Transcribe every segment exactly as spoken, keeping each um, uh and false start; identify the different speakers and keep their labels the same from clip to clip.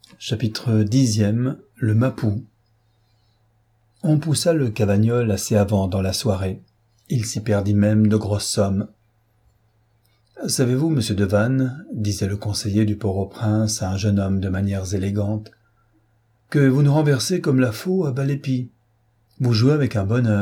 Speaker 1: Chapitre dixième. Le Mapou. On poussa le Cavagnol assez avant dans la soirée. Il s'y perdit même de grosses sommes. « Savez-vous, monsieur Devanne, disait le conseiller du Port-au-Prince à un jeune homme de manières élégantes, que vous nous renversez comme la faux à bas-les-pis. Vous jouez avec un bonheur. »«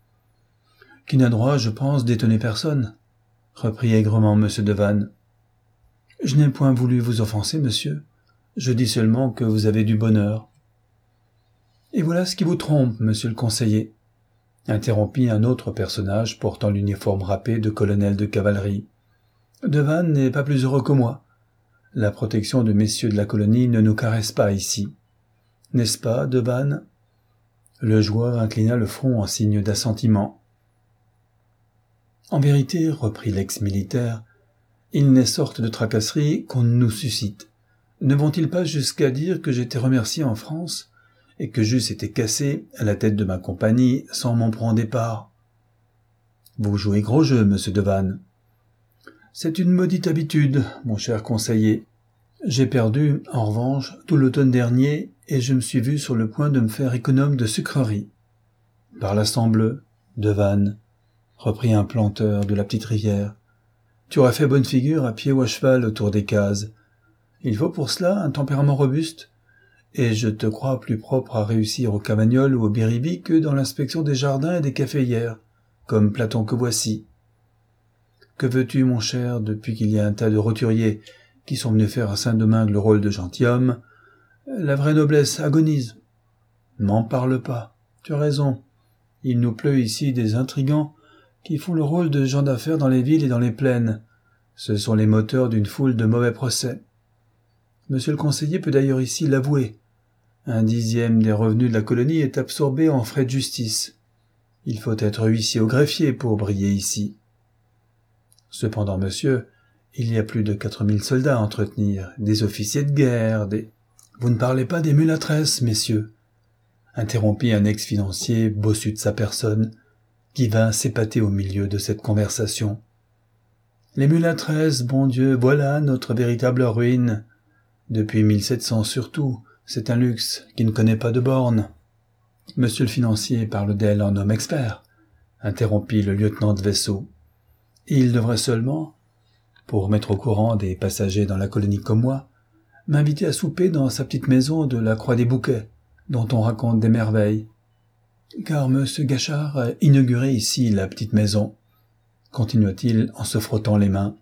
Speaker 1: Qui n'a droit, je pense, d'étonner personne, » reprit aigrement monsieur Devanne. « Je n'ai point voulu vous offenser, monsieur. Je dis seulement que vous avez du bonheur. »« Et voilà ce qui vous trompe, monsieur le conseiller, » interrompit un autre personnage portant l'uniforme râpé de colonel de cavalerie. « Devanne n'est pas plus heureux que moi. La protection de messieurs de la colonie ne nous caresse pas ici. N'est-ce pas, Devanne ?» Le joueur inclina le front en signe d'assentiment. « En vérité, reprit l'ex-militaire, il n'est sorte de tracasserie qu'on nous suscite. Ne vont-ils pas jusqu'à dire que j'étais remercié en France et que j'eusse été cassé à la tête de ma compagnie sans m'en prendre départ ? Vous jouez gros jeu, monsieur Devanne. C'est une maudite habitude, mon cher conseiller. J'ai perdu, en revanche, tout l'automne dernier et je me suis vu sur le point de me faire économe de sucreries. Par la sang-bleu, Devanne, reprit un planteur de la petite rivière, tu aurais fait bonne figure à pied ou à cheval autour des cases. Il faut pour cela un tempérament robuste, et je te crois plus propre à réussir au Cavagnol ou au Biribi que dans l'inspection des jardins et des caféières, comme Platon que voici. Que veux-tu, mon cher, depuis qu'il y a un tas de roturiers qui sont venus faire à Saint-Domingue le rôle de gentilhomme, la vraie noblesse agonise. M'en parle pas, tu as raison. Il nous pleut ici des intrigants qui font le rôle de gens d'affaires dans les villes et dans les plaines. Ce sont les moteurs d'une foule de mauvais procès. Monsieur le conseiller peut d'ailleurs ici l'avouer. Un dixième des revenus de la colonie est absorbé en frais de justice. Il faut être huissier ou greffier pour briller ici. Cependant, monsieur, il y a plus de quatre mille soldats à entretenir, des officiers de guerre, des... Vous ne parlez pas des mulâtresses, messieurs, interrompit un ex-financier bossu de sa personne, qui vint s'épater au milieu de cette conversation. Les mulâtresses, bon Dieu, voilà notre véritable ruine. Depuis mille sept cents surtout, c'est un luxe qui ne connaît pas de bornes. Monsieur le financier parle d'elle en homme expert, interrompit le lieutenant de vaisseau. Il devrait seulement, pour mettre au courant des passagers dans la colonie comme moi, m'inviter à souper dans sa petite maison de la Croix des Bouquets, dont on raconte des merveilles. Car monsieur Gachard a inauguré ici la petite maison, continua-t-il en se frottant les mains.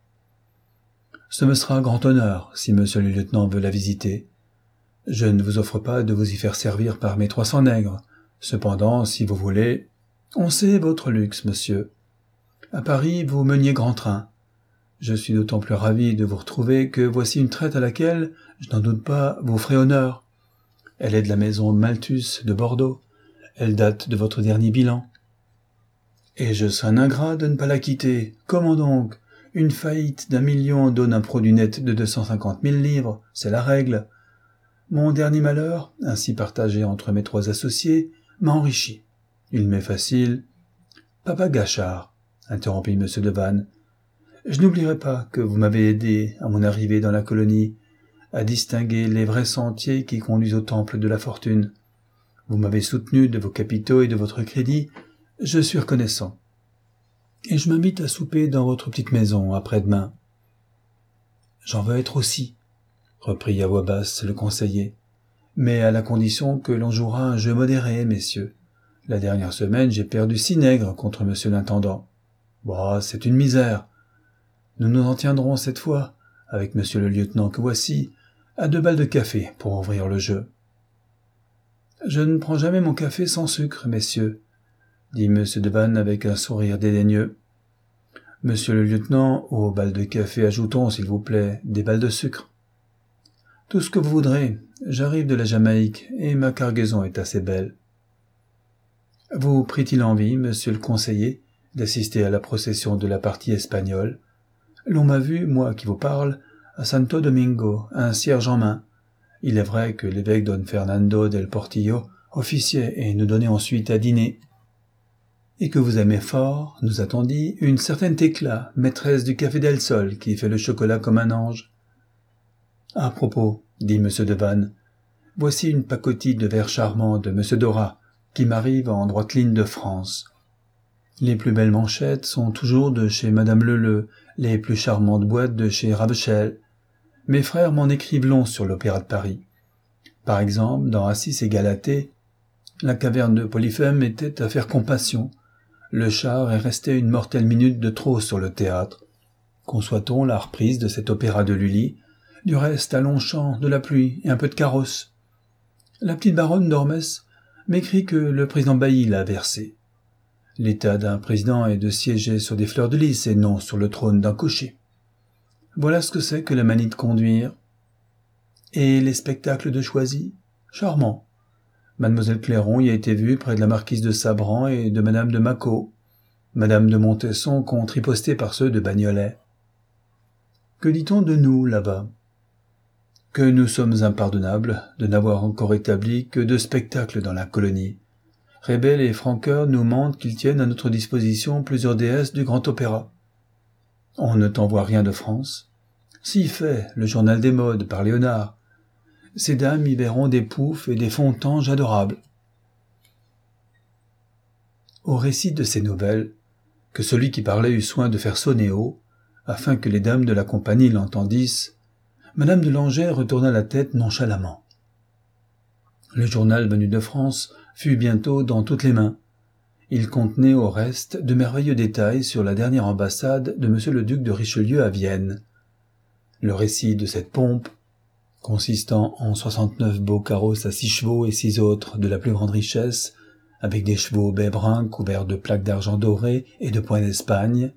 Speaker 1: Ce me sera un grand honneur si monsieur le lieutenant veut la visiter. Je ne vous offre pas de vous y faire servir par mes trois cents nègres. Cependant, si vous voulez, on sait votre luxe, monsieur. À Paris, vous meniez grand train. Je suis d'autant plus ravi de vous retrouver que voici une traite à laquelle, je n'en doute pas, vous ferez honneur. Elle est de la maison Malthus de Bordeaux. Elle date de votre dernier bilan. Et je serais un ingrat de ne pas la quitter. Comment donc ? Une faillite d'un million donne un produit net de deux cent cinquante mille livres, c'est la règle. Mon dernier malheur, ainsi partagé entre mes trois associés, m'a enrichi. Il m'est facile. Papa Gachard, interrompit monsieur Devanne, je n'oublierai pas que vous m'avez aidé à mon arrivée dans la colonie, à distinguer les vrais sentiers qui conduisent au temple de la fortune. Vous m'avez soutenu de vos capitaux et de votre crédit, je suis reconnaissant. Et je m'invite à souper dans votre petite maison après-demain. J'en veux être aussi, reprit à voix basse le conseiller, mais à la condition que l'on jouera un jeu modéré, messieurs. La dernière semaine, j'ai perdu six nègres contre monsieur l'intendant. Bah, c'est une misère. Nous nous en tiendrons cette fois, avec monsieur le lieutenant que voici, à deux balles de café pour ouvrir le jeu. Je ne prends jamais mon café sans sucre, messieurs, dit monsieur Devanne avec un sourire dédaigneux. Monsieur le lieutenant, aux balles de café ajoutons, s'il vous plaît, des balles de sucre. Tout ce que vous voudrez, j'arrive de la Jamaïque, et ma cargaison est assez belle. Vous prit-il envie, monsieur le conseiller, d'assister à la procession de la partie espagnole? L'on m'a vu, moi qui vous parle, à Santo Domingo, un cierge en main. Il est vrai que l'évêque Don Fernando del Portillo officiait et nous donnait ensuite à dîner. Et que vous aimez fort, nous a-t-on dit, une certaine Tecla, maîtresse du café del Sol, qui fait le chocolat comme un ange. « À propos, dit M. Devanne, voici une pacotille de vers charmants de M. Dora, qui m'arrive en droite ligne de France. Les plus belles manchettes sont toujours de chez Madame Leleu, les plus charmantes boîtes de chez Ravechel. Mes frères m'en écrivent long sur l'Opéra de Paris. Par exemple, dans Assis et Galatée, la caverne de Polyphème était à faire compassion. Le char est resté une mortelle minute de trop sur le théâtre. Conçoit-on la reprise de cet opéra de Lully, du reste à Longchamp, de la pluie et un peu de carrosse. La petite baronne d'Ormès m'écrit que le président Bailly l'a versé. L'état d'un président est de siéger sur des fleurs de lys et non sur le trône d'un cocher. Voilà ce que c'est que la manie de conduire. Et les spectacles de Choisy? Charmant. Mademoiselle Clairon y a été vue près de la marquise de Sabran et de Madame de Macot. Madame de Montesson contre riposté par ceux de Bagnolet. Que dit-on de nous, là-bas? Que nous sommes impardonnables de n'avoir encore établi que deux spectacles dans la colonie. Rebel et Franqueur nous mentent qu'ils tiennent à notre disposition plusieurs déesses du grand opéra. On ne t'envoie rien de France. Si fait, le journal des modes par Léonard. Ces dames y verront des poufs et des fontanges adorables. Au récit de ces nouvelles, que celui qui parlait eut soin de faire sonner haut, afin que les dames de la compagnie l'entendissent, Madame de Langeais retourna la tête nonchalamment. Le journal venu de France fut bientôt dans toutes les mains. Il contenait au reste de merveilleux détails sur la dernière ambassade de Monsieur le duc de Richelieu à Vienne. Le récit de cette pompe, consistant en soixante-neuf beaux carrosses à six chevaux et six autres de la plus grande richesse, avec des chevaux bais bruns couverts de plaques d'argent doré et de points d'Espagne,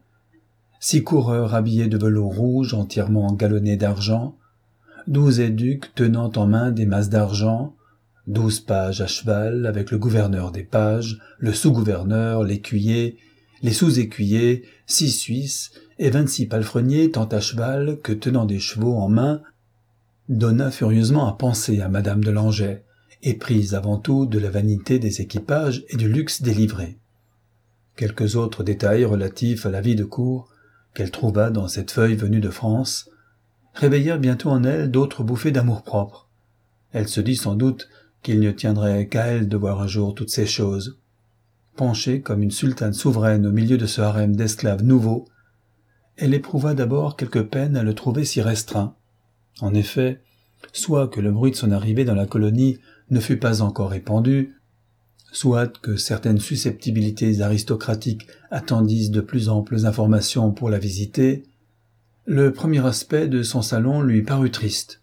Speaker 1: six coureurs habillés de velours rouge entièrement galonnés d'argent, douze éduques tenant en main des masses d'argent, douze pages à cheval avec le gouverneur des pages, le sous-gouverneur, l'écuyer, les sous-écuyers, six Suisses et vingt-six palefreniers tant à cheval que tenant des chevaux en main, donna furieusement à penser à Madame de Langeais, éprise avant tout de la vanité des équipages et du luxe des livrées. Quelques autres détails relatifs à la vie de cour, qu'elle trouva dans cette feuille venue de France, réveillèrent bientôt en elle d'autres bouffées d'amour-propre. Elle se dit sans doute qu'il ne tiendrait qu'à elle de voir un jour toutes ces choses. Penchée comme une sultane souveraine au milieu de ce harem d'esclaves nouveaux, elle éprouva d'abord quelque peine à le trouver si restreint. En effet, soit que le bruit de son arrivée dans la colonie ne fût pas encore répandu, soit que certaines susceptibilités aristocratiques attendissent de plus amples informations pour la visiter, le premier aspect de son salon lui parut triste.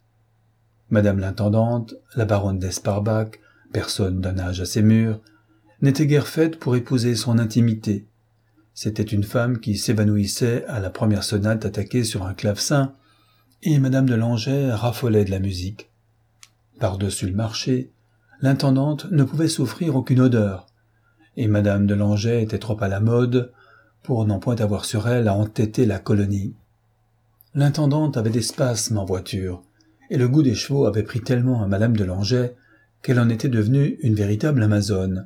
Speaker 1: Madame l'intendante, la baronne d'Esparbach, personne d'un âge assez mûr, n'était guère faite pour épouser son intimité. C'était une femme qui s'évanouissait à la première sonate attaquée sur un clavecin, et Madame de Langeais raffolait de la musique. Par-dessus le marché, l'intendante ne pouvait souffrir aucune odeur, et Madame de Langeais était trop à la mode pour n'en point avoir sur elle à entêter la colonie. L'intendante avait des spasmes en voiture, et le goût des chevaux avait pris tellement à Madame de Langeais qu'elle en était devenue une véritable amazone.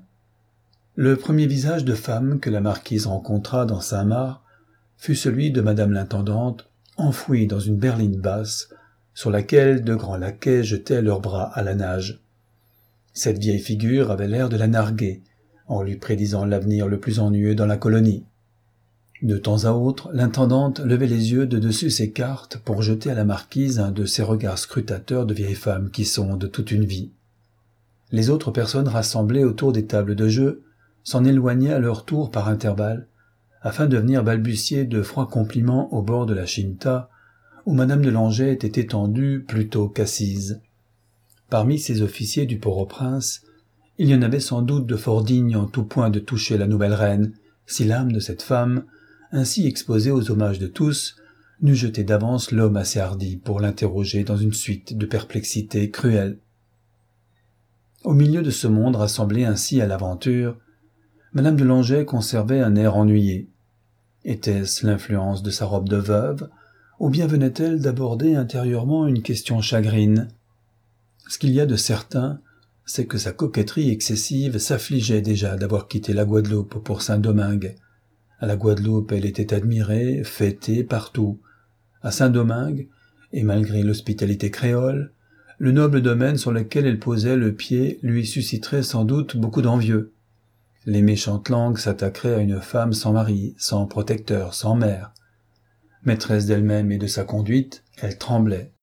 Speaker 1: Le premier visage de femme que la marquise rencontra dans Saint-Marc fut celui de Madame l'intendante, enfouie dans une berline basse, sur laquelle de grands laquais jetaient leurs bras à la nage. Cette vieille figure avait l'air de la narguer, en lui prédisant l'avenir le plus ennuyeux dans la colonie. De temps à autre, l'intendante levait les yeux de dessus ses cartes pour jeter à la marquise un de ces regards scrutateurs de vieilles femmes qui sondent toute une vie. Les autres personnes rassemblées autour des tables de jeu s'en éloignaient à leur tour par intervalles, afin de venir balbutier de froids compliments au bord de la Chinta, où Madame de Langeais était étendue plutôt qu'assise. Parmi ces officiers du Port-au-Prince, il y en avait sans doute de fort dignes en tout point de toucher la nouvelle reine, si l'âme de cette femme, ainsi exposée aux hommages de tous, n'eût jeté d'avance l'homme assez hardi pour l'interroger dans une suite de perplexités cruelles. Au milieu de ce monde rassemblé ainsi à l'aventure, Madame de Langeais conservait un air ennuyé. Était-ce l'influence de sa robe de veuve, ou bien venait-elle d'aborder intérieurement une question chagrine? Ce qu'il y a de certain, c'est que sa coquetterie excessive s'affligeait déjà d'avoir quitté la Guadeloupe pour Saint-Domingue. À la Guadeloupe, elle était admirée, fêtée partout. À Saint-Domingue, et malgré l'hospitalité créole, le noble domaine sur lequel elle posait le pied lui susciterait sans doute beaucoup d'envieux. Les méchantes langues s'attaqueraient à une femme sans mari, sans protecteur, sans mère. Maîtresse d'elle-même et de sa conduite, elle tremblait.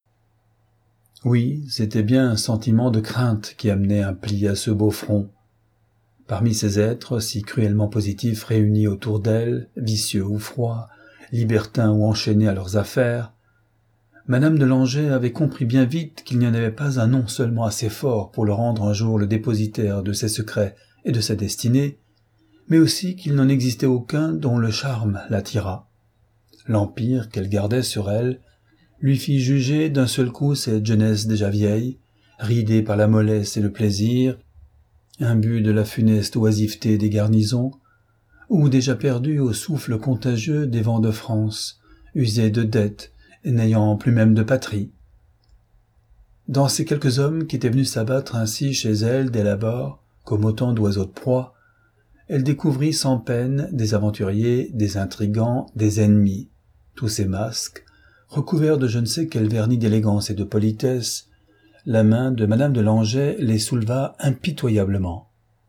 Speaker 1: Oui, c'était bien un sentiment de crainte qui amenait un pli à ce beau front. Parmi ces êtres, si cruellement positifs réunis autour d'elle, vicieux ou froids, libertins ou enchaînés à leurs affaires, Madame de Langeais avait compris bien vite qu'il n'y en avait pas un nom seulement assez fort pour le rendre un jour le dépositaire de ses secrets et de sa destinée, mais aussi qu'il n'en existait aucun dont le charme l'attirât. L'empire qu'elle gardait sur elle lui fit juger d'un seul coup cette jeunesse déjà vieille, ridée par la mollesse et le plaisir, imbue de la funeste oisiveté des garnisons, ou déjà perdue au souffle contagieux des vents de France, usée de dettes et n'ayant plus même de patrie. Dans ces quelques hommes qui étaient venus s'abattre ainsi chez elle dès l'abord, comme autant d'oiseaux de proie, elle découvrit sans peine des aventuriers, des intrigants, des ennemis, tous ces masques, recouverts de je ne sais quel vernis d'élégance et de politesse. La main de Madame de Langeais les souleva impitoyablement.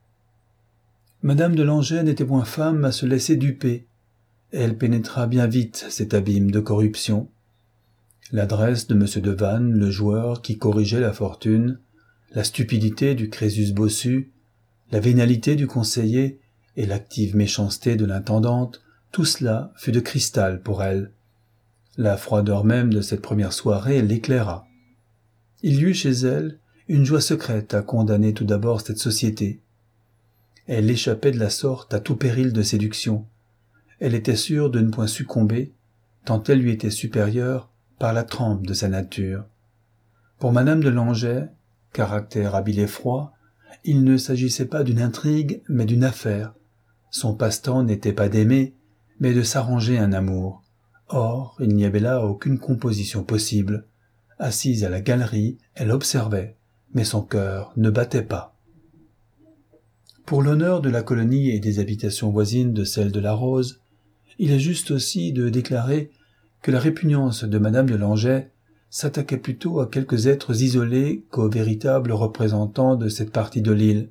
Speaker 1: Madame de Langeais n'était point femme à se laisser duper. Elle pénétra bien vite cet abîme de corruption. L'adresse de Monsieur de Vannes, le joueur qui corrigeait la fortune, la stupidité du Crésus bossu, la vénalité du conseiller et l'active méchanceté de l'intendante, tout cela fut de cristal pour elle. La froideur même de cette première soirée l'éclaira. Il y eut chez elle une joie secrète à condamner tout d'abord cette société. Elle échappait de la sorte à tout péril de séduction. Elle était sûre de ne point succomber, tant elle lui était supérieure par la trempe de sa nature. Pour Madame de Langeais, caractère habile et froid, il ne s'agissait pas d'une intrigue, mais d'une affaire. Son passe-temps n'était pas d'aimer, mais de s'arranger un amour. Or, il n'y avait là aucune composition possible. Assise à la galerie, elle observait, mais son cœur ne battait pas. Pour l'honneur de la colonie et des habitations voisines de celle de la Rose, il est juste aussi de déclarer que la répugnance de Madame de Langeais s'attaquait plutôt à quelques êtres isolés qu'aux véritables représentants de cette partie de l'île.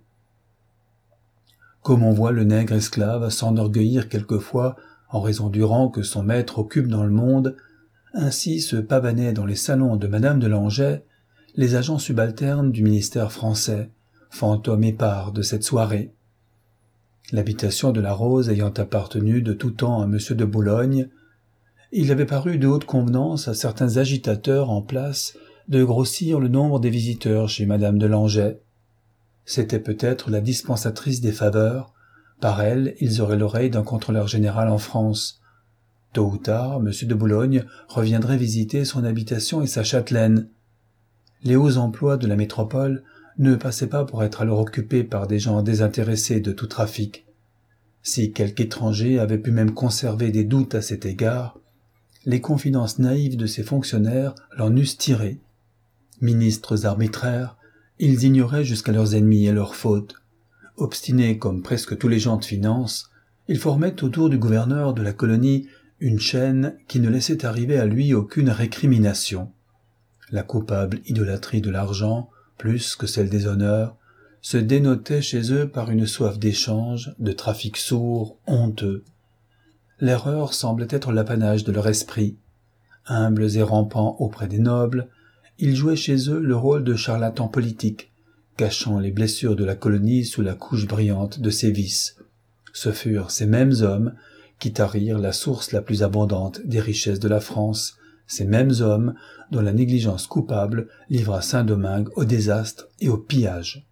Speaker 1: Comme on voit le nègre esclave s'enorgueillir quelquefois en raison du rang que son maître occupe dans le monde, ainsi se pavanaient dans les salons de Madame de Langeais les agents subalternes du ministère français, fantômes épars de cette soirée. L'habitation de la Rose ayant appartenu de tout temps à Monsieur de Boulogne, il avait paru de haute convenance à certains agitateurs en place de grossir le nombre des visiteurs chez Madame de Langeais. C'était peut-être la dispensatrice des faveurs. Par elle, ils auraient l'oreille d'un contrôleur général en France. Tôt ou tard, Monsieur de Boulogne reviendrait visiter son habitation et sa châtelaine. Les hauts emplois de la métropole ne passaient pas pour être alors occupés par des gens désintéressés de tout trafic. Si quelque étranger avait pu même conserver des doutes à cet égard, les confidences naïves de ces fonctionnaires l'en eussent tiré. Ministres arbitraires, ils ignoraient jusqu'à leurs ennemis et leurs fautes. Obstinés comme presque tous les gens de finance, ils formaient autour du gouverneur de la colonie une chaîne qui ne laissait arriver à lui aucune récrimination. La coupable idolâtrie de l'argent, plus que celle des honneurs, se dénotait chez eux par une soif d'échange, de trafic sourd, honteux. L'erreur semblait être l'apanage de leur esprit. Humbles et rampants auprès des nobles, ils jouaient chez eux le rôle de charlatans politiques, cachant les blessures de la colonie sous la couche brillante de ses vices. Ce furent ces mêmes hommes qui tarirent la source la plus abondante des richesses de la France, ces mêmes hommes dont la négligence coupable livra Saint-Domingue au désastre et au pillage.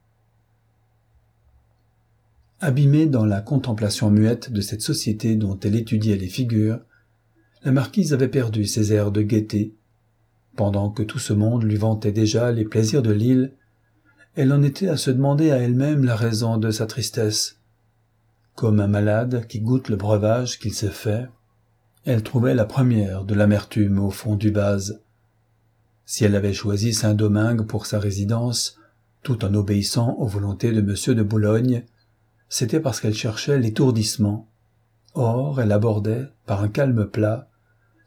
Speaker 1: Abîmée dans la contemplation muette de cette société dont elle étudiait les figures, la marquise avait perdu ses airs de gaieté. Pendant que tout ce monde lui vantait déjà les plaisirs de l'île, elle en était à se demander à elle-même la raison de sa tristesse. Comme un malade qui goûte le breuvage qu'il s'est fait, elle trouvait la première de l'amertume au fond du vase. Si elle avait choisi Saint-Domingue pour sa résidence, tout en obéissant aux volontés de Monsieur de Boulogne, c'était parce qu'elle cherchait l'étourdissement. Or, elle abordait, par un calme plat,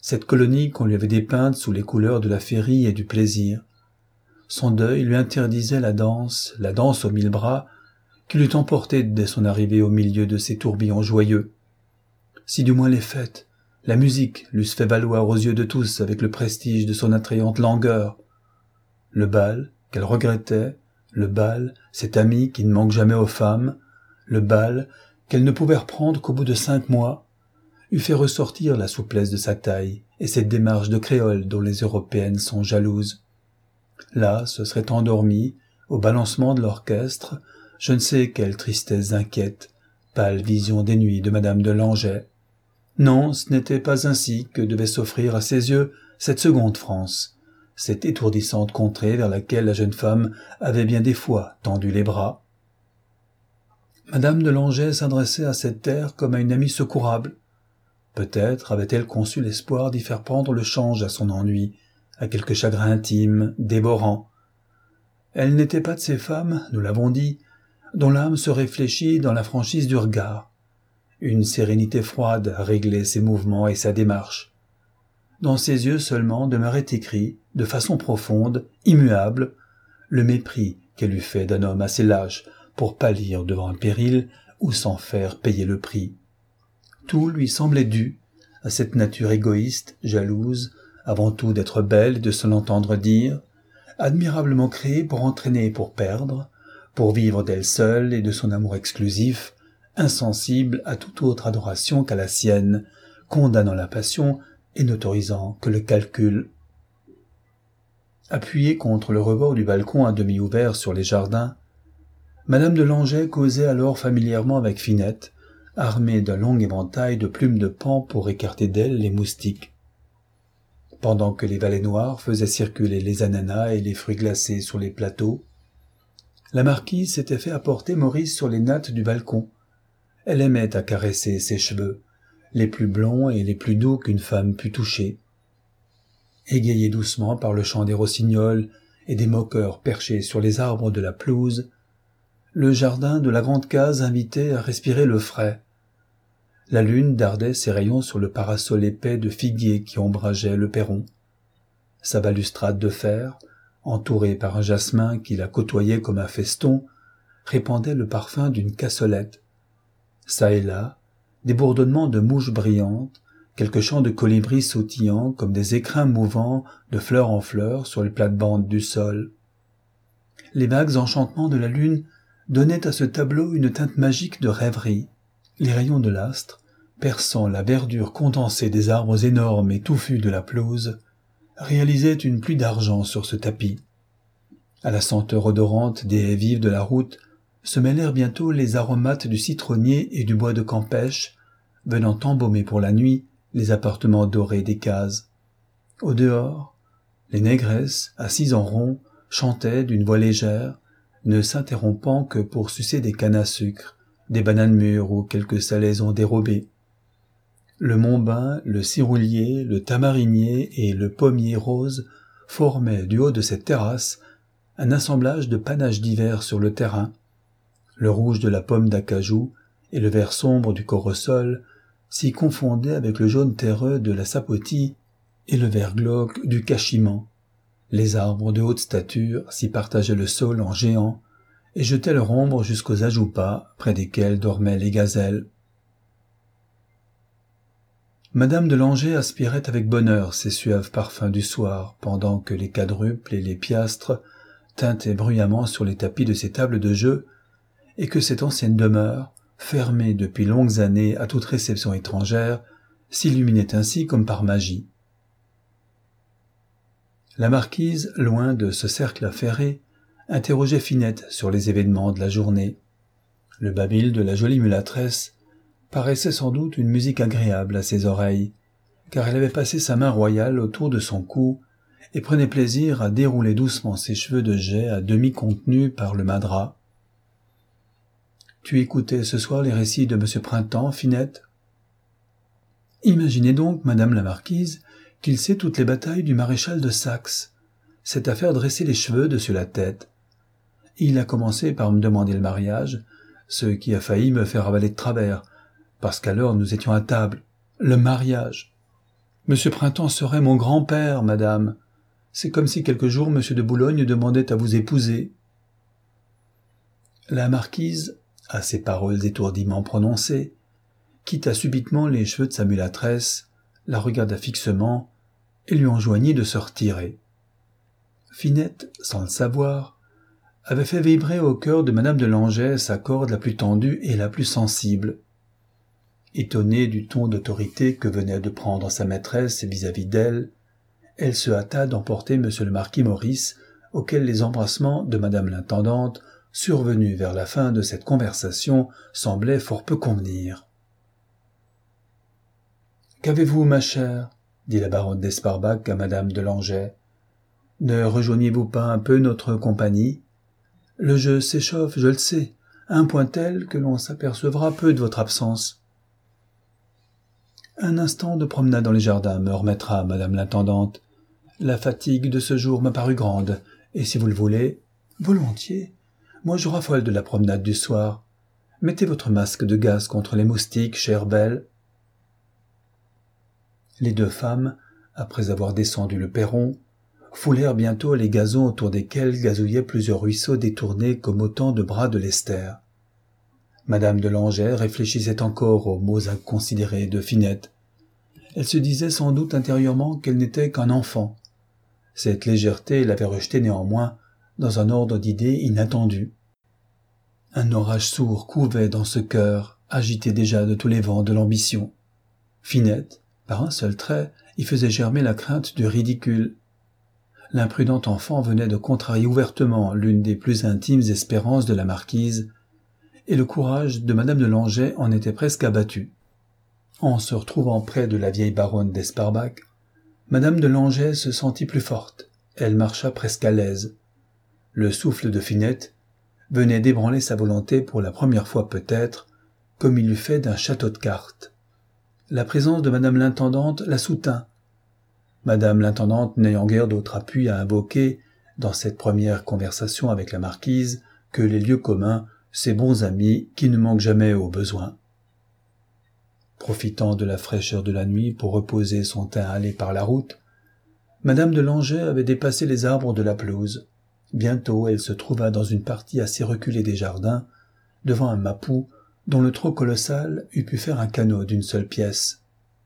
Speaker 1: cette colonie qu'on lui avait dépeinte sous les couleurs de la féerie et du plaisir. Son deuil lui interdisait la danse, la danse aux mille bras, qui l'eût emporté dès son arrivée au milieu de ces tourbillons joyeux. Si du moins les fêtes, la musique l'eussent fait valoir aux yeux de tous avec le prestige de son attrayante langueur. Le bal, qu'elle regrettait, le bal, cet ami qui ne manque jamais aux femmes, le bal, qu'elle ne pouvait reprendre qu'au bout de cinq mois, eût fait ressortir la souplesse de sa taille et cette démarche de créole dont les européennes sont jalouses. Là se serait endormie, au balancement de l'orchestre, je ne sais quelle tristesse inquiète, pâle vision des nuits de Madame de Langeais. Non, ce n'était pas ainsi que devait s'offrir à ses yeux cette seconde France, cette étourdissante contrée vers laquelle la jeune femme avait bien des fois tendu les bras. Madame de Langeais s'adressait à cette terre comme à une amie secourable. Peut-être avait-elle conçu l'espoir d'y faire prendre le change à son ennui, à quelque chagrin intime, dévorant. Elle n'était pas de ces femmes, nous l'avons dit, dont l'âme se réfléchit dans la franchise du regard. Une sérénité froide réglait ses mouvements et sa démarche. Dans ses yeux seulement demeurait écrit, de façon profonde, immuable, le mépris qu'elle eût fait d'un homme assez lâche pour pâlir devant un péril ou s'en faire payer le prix. Tout lui semblait dû à cette nature égoïste, jalouse, avant tout d'être belle et de se l'entendre dire, admirablement créée pour entraîner et pour perdre, pour vivre d'elle seule et de son amour exclusif, insensible à toute autre adoration qu'à la sienne, condamnant la passion et n'autorisant que le calcul. Appuyée contre le rebord du balcon à demi ouvert sur les jardins, Madame de Langeais causait alors familièrement avec Finette, armée d'un long éventail de plumes de paon pour écarter d'elle les moustiques. Pendant que les valets noirs faisaient circuler les ananas et les fruits glacés sur les plateaux, la marquise s'était fait apporter Maurice sur les nattes du balcon. Elle aimait à caresser ses cheveux, les plus blonds et les plus doux qu'une femme pût toucher. Égayée doucement par le chant des rossignols et des moqueurs perchés sur les arbres de la pelouse, le jardin de la grande case invitait à respirer le frais. La lune dardait ses rayons sur le parasol épais de figuier qui ombrageait le perron. Sa balustrade de fer, entourée par un jasmin qui la côtoyait comme un feston, répandait le parfum d'une cassolette. Çà et là, des bourdonnements de mouches brillantes, quelques chants de colibris sautillant comme des écrins mouvants de fleur en fleur sur les plates-bandes du sol. Les vagues enchantements de la lune donnaient à ce tableau une teinte magique de rêverie. Les rayons de l'astre, perçant la verdure condensée des arbres énormes et touffus de la pelouse, réalisaient une pluie d'argent sur ce tapis. À la senteur odorante des haies vives de la route se mêlèrent bientôt les aromates du citronnier et du bois de campêche, venant embaumer pour la nuit les appartements dorés des cases. Au dehors, les négresses, assises en rond, chantaient d'une voix légère, ne s'interrompant que pour sucer des cannes à sucre, des bananes mûres ou quelques salaisons dérobées. Le montbain, le ciroulier, le tamarinier et le pommier rose formaient du haut de cette terrasse un assemblage de panaches divers sur le terrain. Le rouge de la pomme d'acajou et le vert sombre du corosol s'y confondaient avec le jaune terreux de la sapotille et le vert glauque du cachiman. Les arbres de haute stature s'y partageaient le sol en géants et jetaient leur ombre jusqu'aux ajoupas près desquels dormaient les gazelles. Madame de Langeais aspirait avec bonheur ces suaves parfums du soir, pendant que les quadruples et les piastres tintaient bruyamment sur les tapis de ses tables de jeu, et que cette ancienne demeure, fermée depuis longues années à toute réception étrangère, s'illuminait ainsi comme par magie. La marquise, loin de ce cercle affairé, interrogeait Finette sur les événements de la journée. Le babil de la jolie mulâtresse paraissait sans doute une musique agréable à ses oreilles, car elle avait passé sa main royale autour de son cou et prenait plaisir à dérouler doucement ses cheveux de jais à demi contenus par le madras. « Tu écoutais ce soir les récits de Monsieur Printemps, Finette ?» Imaginez donc, madame la marquise, qu'il sait toutes les batailles du maréchal de Saxe, cette affaire dresser les cheveux dessus la tête. Il a commencé par me demander le mariage, ce qui a failli me faire avaler de travers, parce qu'alors nous étions à table. Le mariage. Monsieur Printemps serait mon grand-père, madame. C'est comme si quelques jours Monsieur de Boulogne demandait à vous épouser. » La marquise, à ces paroles étourdiment prononcées, quitta subitement les cheveux de sa mulâtresse, la regarda fixement et lui enjoignit de se retirer. Finette, sans le savoir, avait fait vibrer au cœur de madame de Langeais sa corde la plus tendue et la plus sensible. Étonnée du ton d'autorité que venait de prendre sa maîtresse vis-à-vis d'elle, elle se hâta d'emporter monsieur le marquis Maurice, auquel les embrassements de madame l'intendante, survenus vers la fin de cette conversation, semblaient fort peu convenir. « Qu'avez-vous, ma chère ?» dit la baronne d'Esparbac à madame de Langeais. « Ne rejoignez-vous pas un peu notre compagnie ? Le jeu s'échauffe, je le sais, à un point tel que l'on s'apercevra peu de votre absence. » « Un instant de promenade dans les jardins me remettra, madame l'intendante. La fatigue de ce jour m'a paru grande, et si vous le voulez, volontiers. Moi je raffole de la promenade du soir. Mettez votre masque de gaz contre les moustiques, chère belle. » Les deux femmes, après avoir descendu le perron, foulèrent bientôt les gazons autour desquels gazouillaient plusieurs ruisseaux détournés comme autant de bras de Lestère. Madame de Langeais réfléchissait encore aux mots inconsidérés de Finette. Elle se disait sans doute intérieurement qu'elle n'était qu'un enfant. Cette légèreté l'avait rejetée néanmoins dans un ordre d'idées inattendu. Un orage sourd couvait dans ce cœur, agité déjà de tous les vents de l'ambition. Finette, par un seul trait, y faisait germer la crainte du ridicule. L'imprudent enfant venait de contrarier ouvertement l'une des plus intimes espérances de la marquise, et le courage de madame de Langeais en était presque abattu. En se retrouvant près de la vieille baronne d'Esparbac, madame de Langeais se sentit plus forte, elle marcha presque à l'aise. Le souffle de Finette venait d'ébranler sa volonté pour la première fois peut-être, comme il l'eût fait d'un château de cartes. La présence de madame l'intendante la soutint. Madame l'intendante n'ayant guère d'autre appui à invoquer, dans cette première conversation avec la marquise, que les lieux communs, ces bons amis qui ne manquent jamais aux besoins. Profitant de la fraîcheur de la nuit pour reposer son teint hâlé par la route, madame de Langeais avait dépassé les arbres de la pelouse. Bientôt elle se trouva dans une partie assez reculée des jardins, devant un mapou dont le tronc colossal eût pu faire un canot d'une seule pièce.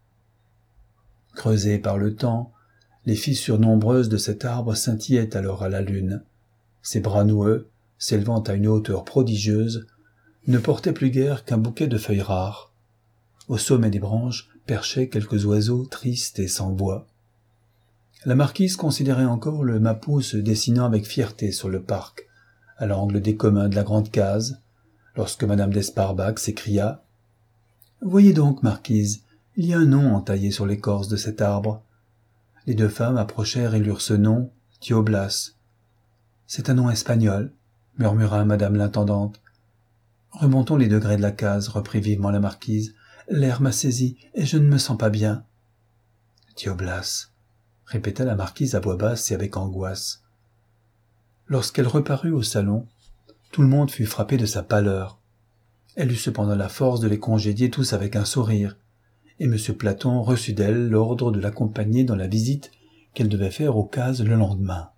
Speaker 1: Creusées par le temps, les fissures nombreuses de cet arbre scintillaient alors à la lune. Ses bras noueux, s'élevant à une hauteur prodigieuse, ne portaient plus guère qu'un bouquet de feuilles rares. Au sommet des branches perchaient quelques oiseaux tristes et sans voix. La marquise considérait encore le mapou se dessinant avec fierté sur le parc, à l'angle des communs de la grande case, lorsque madame d'Esparbac s'écria « Voyez donc, marquise, il y a un nom entaillé sur l'écorce de cet arbre. » Les deux femmes approchèrent et lurent ce nom, Thioblas. « C'est un nom espagnol, » murmura madame l'intendante. « Remontons les degrés de la case, » reprit vivement la marquise. « L'air m'a saisi et je ne me sens pas bien. »« Thioblas » répéta la marquise à voix basse et avec angoisse. Lorsqu'elle reparut au salon, tout le monde fut frappé de sa pâleur. Elle eut cependant la force de les congédier tous avec un sourire, et M. Platon reçut d'elle l'ordre de l'accompagner dans la visite qu'elle devait faire aux cases le lendemain.